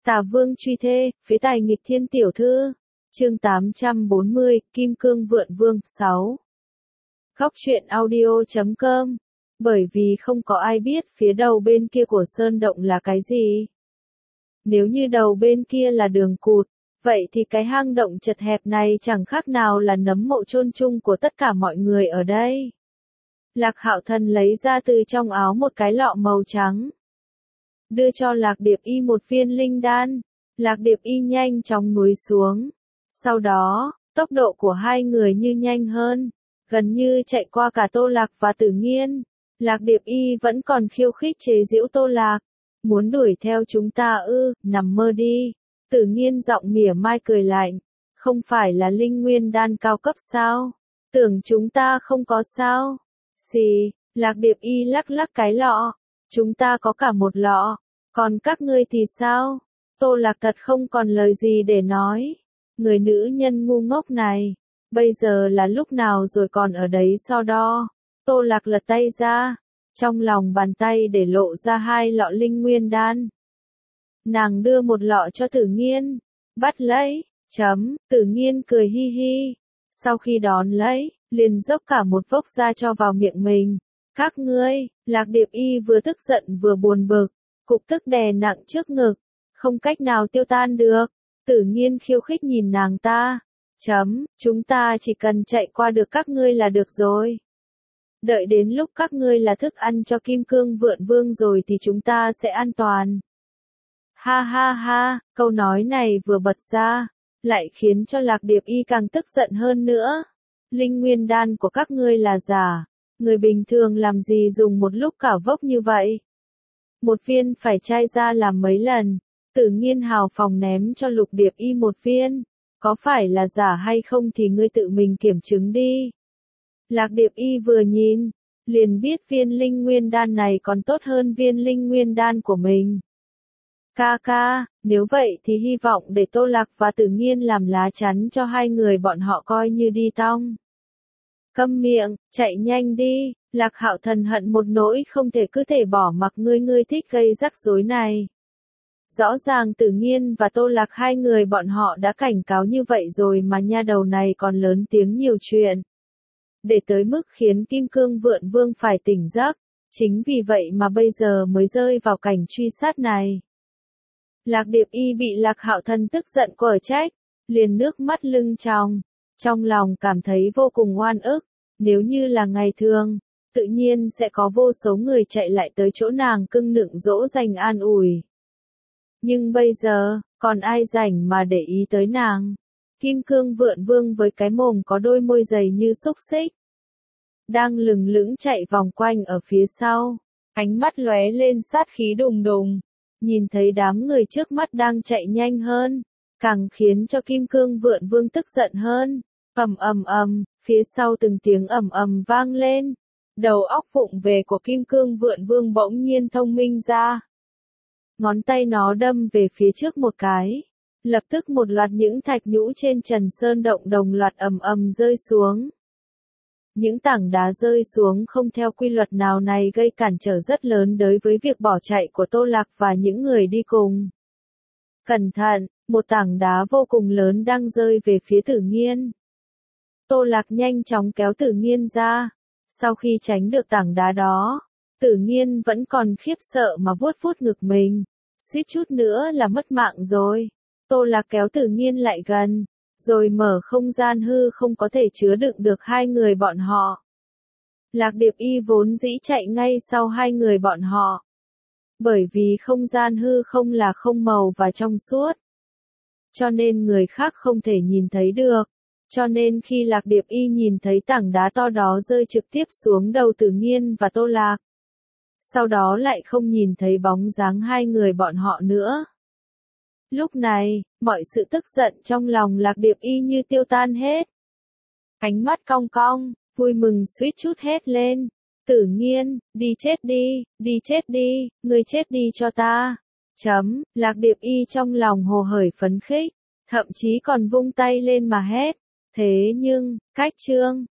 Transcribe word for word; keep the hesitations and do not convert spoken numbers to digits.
Tà Vương truy thê, phế tài nghịch thiên tiểu thư. Chương tám trăm bốn mươi, Kim Cương Vượn Vương, sáu. Góc truyện audio chấm com. Bởi vì không có ai biết phía đầu bên kia của sơn động là cái gì. Nếu như đầu bên kia là đường cụt, vậy thì cái hang động chật hẹp này chẳng khác nào là nấm mộ chôn chung của tất cả mọi người ở đây. Lạc Hạo Thần lấy ra từ trong áo một cái lọ màu trắng. Đưa cho Lạc Điệp Y một viên linh đan. Lạc Điệp Y nhanh chóng núi xuống. Sau đó, tốc độ của hai người như nhanh hơn, gần như chạy qua cả Tô Lạc và Tử Nghiên. Lạc Điệp Y vẫn còn khiêu khích chế giễu Tô Lạc. Muốn đuổi theo chúng ta ư, nằm mơ đi. Tử Nghiên giọng mỉa mai cười lạnh. Không phải là linh nguyên đan cao cấp sao? Tưởng chúng ta không có sao? Xì, Lạc Điệp Y lắc lắc cái lọ. Chúng ta có cả một lọ. Còn các ngươi thì sao? Tô Lạc thật không còn lời gì để nói. Người nữ nhân ngu ngốc này. Bây giờ là lúc nào rồi còn ở đấy so đo. Tô Lạc lật tay ra. Trong lòng bàn tay để lộ ra hai lọ linh nguyên đan. Nàng đưa một lọ cho Tử Nghiên. Bắt lấy. Chấm. Tử Nghiên cười hi hi. Sau khi đón lấy, liền dốc cả một vốc ra cho vào miệng mình. Các ngươi, Lạc Điệp Y vừa tức giận vừa buồn bực. Cục tức đè nặng trước ngực. Không cách nào tiêu tan được. Tử Nghiên khiêu khích nhìn nàng ta. Chấm, chúng ta chỉ cần chạy qua được các ngươi là được rồi. Đợi đến lúc các ngươi là thức ăn cho Kim Cương Vượn Vương rồi thì chúng ta sẽ an toàn. Ha ha ha, câu nói này vừa bật ra, lại khiến cho Lạc Điệp Y càng tức giận hơn nữa. Linh nguyên đan của các ngươi là giả, người bình thường làm gì dùng một lúc cả vốc như vậy. Một viên phải chai ra làm mấy lần. Tử Nghiên hào phóng ném cho Lục Điệp Y một viên. Có phải là giả hay không thì ngươi tự mình kiểm chứng đi. Lạc Điệp Y vừa nhìn, liền biết viên linh nguyên đan này còn tốt hơn viên linh nguyên đan của mình. Ca ca, nếu vậy thì hy vọng để Tô Lạc và Tử Nghiên làm lá chắn cho hai người bọn họ coi như đi tong. Câm miệng, chạy nhanh đi. Lạc Hạo Thần hận một nỗi không thể cứ thể bỏ mặc ngươi ngươi thích gây rắc rối này. Rõ ràng Tử Nghiên và Tô Lạc hai người bọn họ đã cảnh cáo như vậy rồi mà nha đầu này còn lớn tiếng nhiều chuyện. Để tới mức khiến Kim Cương Vượn Vương phải tỉnh giấc. Chính vì vậy mà bây giờ mới rơi vào cảnh truy sát này. Lạc Điệp Y bị Lạc Hạo Thần tức giận quở trách, liền nước mắt lưng tròng. Trong lòng cảm thấy vô cùng oan ức. Nếu như là ngày thường, tự nhiên sẽ có vô số người chạy lại tới chỗ nàng cưng nựng dỗ dành an ủi. Nhưng bây giờ, còn ai rảnh mà để ý tới nàng. Kim Cương Vượn Vương với cái mồm có đôi môi dày như xúc xích. Đang lừng lững chạy vòng quanh ở phía sau. Ánh mắt lóe lên sát khí đùng đùng. Nhìn thấy đám người trước mắt đang chạy nhanh hơn. Càng khiến cho Kim Cương Vượn Vương tức giận hơn. Ầm ầm ầm, phía sau từng tiếng ầm ầm vang lên. Đầu óc vụng về của Kim Cương Vượn Vương bỗng nhiên thông minh ra. Ngón tay nó đâm về phía trước một cái. Lập tức một loạt những thạch nhũ trên trần sơn động đồng loạt ầm ầm rơi xuống. Những tảng đá rơi xuống không theo quy luật nào này gây cản trở rất lớn đối với việc bỏ chạy của Tô Lạc và những người đi cùng. Cẩn thận, một tảng đá vô cùng lớn đang rơi về phía Tử Nghiên. Tô Lạc nhanh chóng kéo Tử Nghiên ra. Sau khi tránh được tảng đá đó, Tử Nghiên vẫn còn khiếp sợ mà vuốt vuốt ngực mình. Suýt chút nữa là mất mạng rồi. Tô Lạc kéo Tử Nghiên lại gần, rồi mở không gian hư không có thể chứa đựng được hai người bọn họ. Lạc Điệp Y vốn dĩ chạy ngay sau hai người bọn họ. Bởi vì không gian hư không là không màu và trong suốt. Cho nên người khác không thể nhìn thấy được. Cho nên khi Lạc Điệp Y nhìn thấy tảng đá to đó rơi trực tiếp xuống đầu Tử Nghiên và Tô Lạc. Sau đó lại không nhìn thấy bóng dáng hai người bọn họ nữa. Lúc này, mọi sự tức giận trong lòng Lạc Điệp Y như tiêu tan hết. Ánh mắt cong cong, vui mừng suýt chút hét lên. Tử Nghiên, đi chết đi, đi chết đi, ngươi chết đi cho ta. Chấm, Lạc Điệp Y trong lòng hồ hởi phấn khích, thậm chí còn vung tay lên mà hét. Thế nhưng, cách chương